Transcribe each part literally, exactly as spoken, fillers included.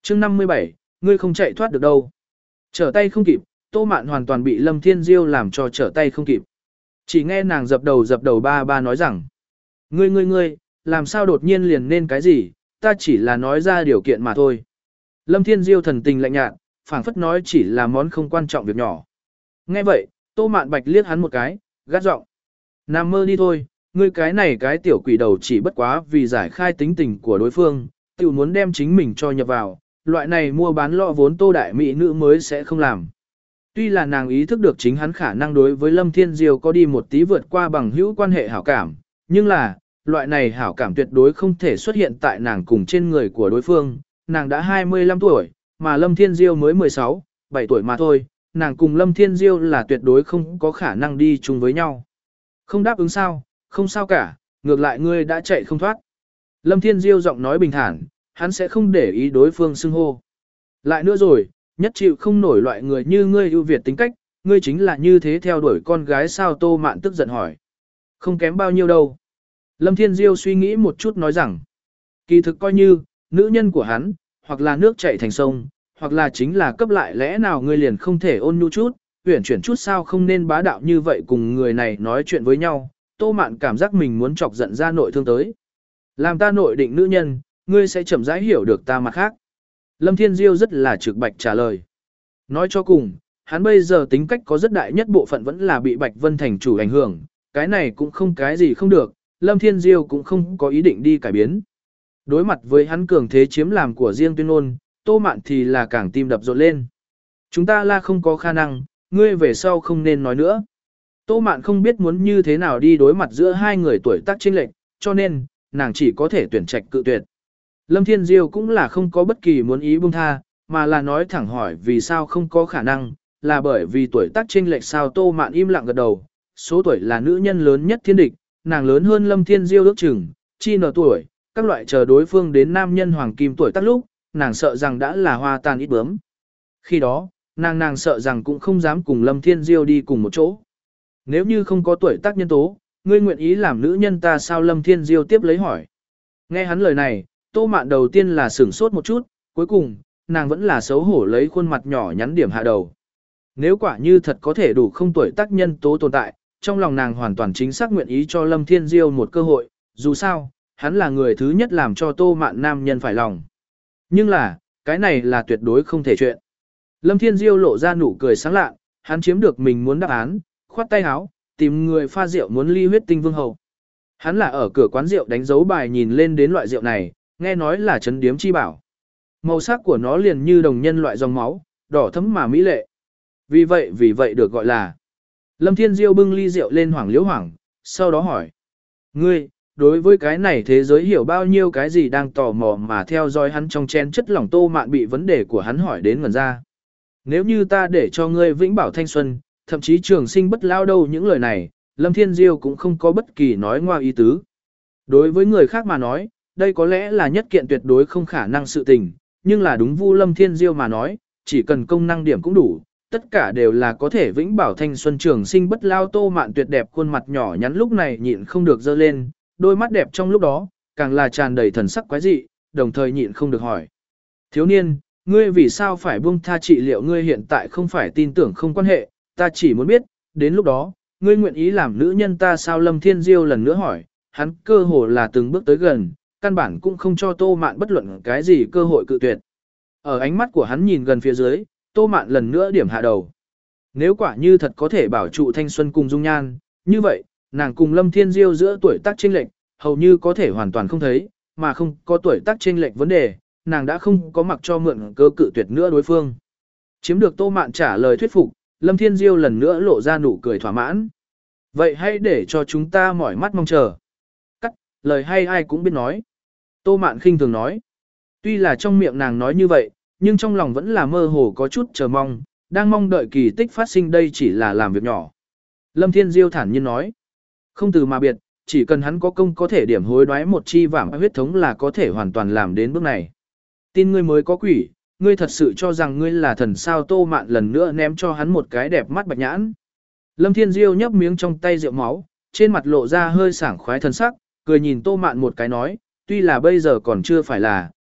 chương năm mươi bảy, ngươi không chạy thoát được đâu. Trở tay không kịp, Tô Mạn hoàn toàn bị Lâm Thiên Diêu làm cho trở tay không kịp. Chỉ nghe nàng dập đầu dập đầu ba ba nói rằng, ngươi ngươi ngươi, làm sao đột nhiên liền nên cái gì, ta chỉ là nói ra điều kiện mà thôi. Lâm Thiên Diêu thần tình lạnh nhạt, phảng phất nói chỉ là món không quan trọng việc nhỏ. Nghe vậy, Tô Mạn Bạch liếc hắn một cái, gắt giọng, nằm mơ đi thôi, ngươi cái này cái tiểu quỷ đầu chỉ bất quá vì giải khai tính tình của đối phương, tự muốn đem chính mình cho nhập vào, loại này mua bán lọ vốn Tô đại mỹ nữ mới sẽ không làm. Tuy là nàng ý thức được chính hắn khả năng đối với Lâm Thiên Diêu có đi một tí vượt qua bằng hữu quan hệ hảo cảm, nhưng là, loại này hảo cảm tuyệt đối không thể xuất hiện tại nàng cùng trên người của đối phương, nàng đã hai mươi lăm tuổi, mà Lâm Thiên Diêu mới mười sáu, bảy tuổi mà thôi, nàng cùng Lâm Thiên Diêu là tuyệt đối không có khả năng đi chung với nhau. Không đáp ứng sao, không sao cả, ngược lại ngươi đã chạy không thoát. Lâm Thiên Diêu giọng nói bình thản, hắn sẽ không để ý đối phương xưng hô. Lại nữa rồi, nhất chịu không nổi loại người như ngươi ưu việt tính cách, ngươi chính là như thế theo đuổi con gái sao? Tô Mạn tức giận hỏi. Không kém bao nhiêu đâu. Lâm Thiên Diêu suy nghĩ một chút nói rằng, kỳ thực coi như, nữ nhân của hắn, hoặc là nước chảy thành sông, hoặc là chính là cấp lại lẽ nào ngươi liền không thể ôn nhu chút, uyển chuyển chút sao không nên bá đạo như vậy cùng người này nói chuyện với nhau. Tô Mạn cảm giác mình muốn chọc giận ra nội thương tới. Làm ta nội định nữ nhân, ngươi sẽ chậm rãi hiểu được ta mặt khác. Lâm Thiên Diêu rất là trực bạch trả lời. Nói cho cùng, hắn bây giờ tính cách có rất đại nhất bộ phận vẫn là bị Bạch Vân Thành chủ ảnh hưởng, cái này cũng không cái gì không được, Lâm Thiên Diêu cũng không có ý định đi cải biến. Đối mặt với hắn cường thế chiếm làm của riêng tuyên ngôn, Tô Mạn thì là càng tim đập rộn lên. Chúng ta là không có khả năng, ngươi về sau không nên nói nữa. Tô Mạn không biết muốn như thế nào đi đối mặt giữa hai người tuổi tác chênh lệch, cho nên, nàng chỉ có thể tuyển trạch cự tuyệt. Lâm Thiên Diêu cũng là không có bất kỳ muốn ý buông tha, mà là nói thẳng hỏi vì sao không có khả năng, là bởi vì tuổi tác chênh lệch sao? Tô Mạn im lặng gật đầu, số tuổi là nữ nhân lớn nhất thiên địch, nàng lớn hơn Lâm Thiên Diêu ước chừng, chi nở tuổi, các loại chờ đối phương đến nam nhân hoàng kim tuổi tác lúc, nàng sợ rằng đã là hoa tàn ít bướm. Khi đó, nàng nàng sợ rằng cũng không dám cùng Lâm Thiên Diêu đi cùng một chỗ. Nếu như không có tuổi tác nhân tố, ngươi nguyện ý làm nữ nhân ta sao? Lâm Thiên Diêu tiếp lấy hỏi. Nghe hắn lời này, Tô Mạn đầu tiên là sửng sốt một chút, cuối cùng, nàng vẫn là xấu hổ lấy khuôn mặt nhỏ nhắn điểm hạ đầu. Nếu quả như thật có thể đủ không tuổi tác nhân tố tồn tại, trong lòng nàng hoàn toàn chính xác nguyện ý cho Lâm Thiên Diêu một cơ hội, dù sao, hắn là người thứ nhất làm cho Tô Mạn nam nhân phải lòng. Nhưng là, cái này là tuyệt đối không thể chuyện. Lâm Thiên Diêu lộ ra nụ cười sáng lạ, hắn chiếm được mình muốn đáp án, khoát tay áo, tìm người pha rượu muốn ly huyết tinh vương hầu. Hắn là ở cửa quán rượu đánh dấu bài nhìn lên đến loại rượu này, nghe nói là trấn điếm chi bảo. Màu sắc của nó liền như đồng nhân loại dòng máu, đỏ thẫm mà mỹ lệ. Vì vậy vì vậy được gọi là. Lâm Thiên Diêu bưng ly rượu lên hoảng liễu hoảng, sau đó hỏi. Ngươi, đối với cái này thế giới hiểu bao nhiêu cái gì đang tò mò mà theo dõi hắn trong chén chất lỏng? Tô Mạn bị vấn đề của hắn hỏi đến ngẩn ra. Nếu như ta để cho ngươi vĩnh bảo thanh xuân, thậm chí trường sinh bất lao đâu, những lời này, Lâm Thiên Diêu cũng không có bất kỳ nói ngoa ý tứ. Đối với người khác mà nói, đây có lẽ là nhất kiện tuyệt đối không khả năng sự tình, nhưng là đúng Vu Lâm Thiên Diêu mà nói, chỉ cần công năng điểm cũng đủ, tất cả đều là có thể vĩnh bảo thanh xuân trường sinh bất lao. Tô Mạn tuyệt đẹp khuôn mặt nhỏ nhắn lúc này nhịn không được dơ lên, đôi mắt đẹp trong lúc đó, càng là tràn đầy thần sắc quái dị, đồng thời nhịn không được hỏi. Thiếu niên, ngươi vì sao phải buông tha trị liệu? Ngươi hiện tại không phải tin tưởng không quan hệ, ta chỉ muốn biết, đến lúc đó, ngươi nguyện ý làm nữ nhân ta sao? Lâm Thiên Diêu lần nữa hỏi, hắn cơ hồ là từng bước tới gần, căn bản cũng không cho Tô Mạn bất luận cái gì cơ hội cự tuyệt. Ở ánh mắt của hắn nhìn gần phía dưới, Tô Mạn lần nữa điểm hạ đầu. Nếu quả như thật có thể bảo trụ thanh xuân cùng dung nhan, như vậy, nàng cùng Lâm Thiên Diêu giữa tuổi tác chênh lệch, hầu như có thể hoàn toàn không thấy, mà không có tuổi tác chênh lệch vấn đề, nàng đã không có mặc cho mượn cơ cự tuyệt nữa đối phương. Chiếm được Tô Mạn trả lời thuyết phục, Lâm Thiên Diêu lần nữa lộ ra nụ cười thỏa mãn. Vậy hãy để cho chúng ta mỏi mắt mong chờ. Cắt, lời hay ai cũng biết nói. Tô Mạn khinh thường nói. Tuy là trong miệng nàng nói như vậy, nhưng trong lòng vẫn là mơ hồ có chút chờ mong, đang mong đợi kỳ tích phát sinh. Đây chỉ là làm việc nhỏ. Lâm Thiên Diêu thản nhiên nói. Không từ mà biệt, chỉ cần hắn có công có thể điểm hối đoái một chi vảm huyết thống là có thể hoàn toàn làm đến bước này. Tin ngươi mới có quỷ, ngươi thật sự cho rằng ngươi là thần sao? Tô Mạn lần nữa ném cho hắn một cái đẹp mắt bạch nhãn. Lâm Thiên Diêu nhấp miếng trong tay rượu máu, trên mặt lộ ra hơi sảng khoái thần sắc, cười nhìn Tô Mạn một cái nói, tuy là bây giờ còn chưa phải là,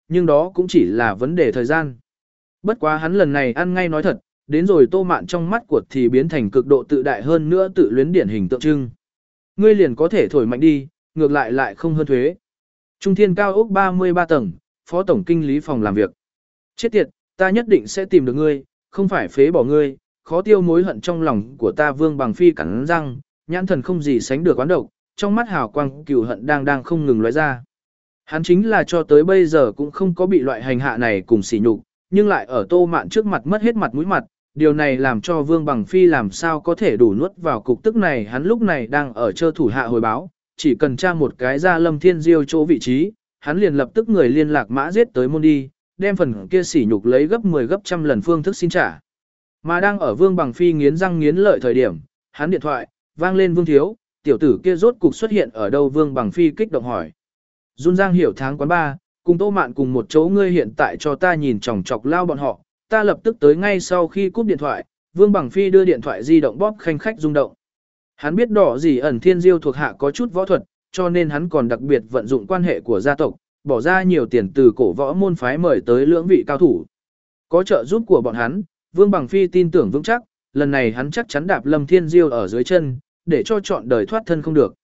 nhưng đó cũng chỉ là vấn đề thời gian. Bất quá hắn lần này ăn ngay nói thật, đến rồi Tô Mạn trong mắt của thì biến thành cực độ tự đại hơn nữa tự luyến điển hình tượng trưng. Ngươi liền có thể thổi mạnh đi, ngược lại lại không hơn thuế. Trung Thiên cao ốc ba mươi ba tầng, phó tổng kinh lý phòng làm việc. Chết tiệt, ta nhất định sẽ tìm được ngươi, không phải phế bỏ ngươi, khó tiêu mối hận trong lòng của ta. Vương Bằng Phi cắn răng, nhãn thần không gì sánh được oán độc, trong mắt hào quang cừu hận đang đang không ngừng lóe ra. Hắn chính là cho tới bây giờ cũng không có bị loại hành hạ này cùng sỉ nhục, nhưng lại ở Tô Mạn trước mặt mất hết mặt mũi mặt, điều này làm cho Vương Bằng Phi làm sao có thể đủ nuốt vào cục tức này. Hắn lúc này đang ở chơ thủ hạ hồi báo, chỉ cần tra một cái ra Lâm Thiên Diêu chỗ vị trí, hắn liền lập tức người liên lạc mã giết tới môn đi, đem phần kia sỉ nhục lấy gấp mười gấp trăm lần phương thức xin trả. Mà đang ở Vương Bằng Phi nghiến răng nghiến lợi thời điểm, hắn điện thoại vang lên. Vương thiếu, tiểu tử kia rốt cục xuất hiện ở đâu? Vương Bằng Phi kích động hỏi. Dung Giang hiểu tháng quán ba, cùng Tô Mạn cùng một chỗ, ngươi hiện tại cho ta nhìn chòng chọc lao bọn họ, ta lập tức tới. Ngay sau khi cúp điện thoại, Vương Bằng Phi đưa điện thoại di động bóp khanh khách rung động. Hắn biết đỏ gì ẩn Thiên Diêu thuộc hạ có chút võ thuật, cho nên hắn còn đặc biệt vận dụng quan hệ của gia tộc, bỏ ra nhiều tiền từ cổ võ môn phái mời tới lưỡng vị cao thủ. Có trợ giúp của bọn hắn, Vương Bằng Phi tin tưởng vững chắc, lần này hắn chắc chắn đạp Lâm Thiên Diêu ở dưới chân, để cho chọn đời thoát thân không được.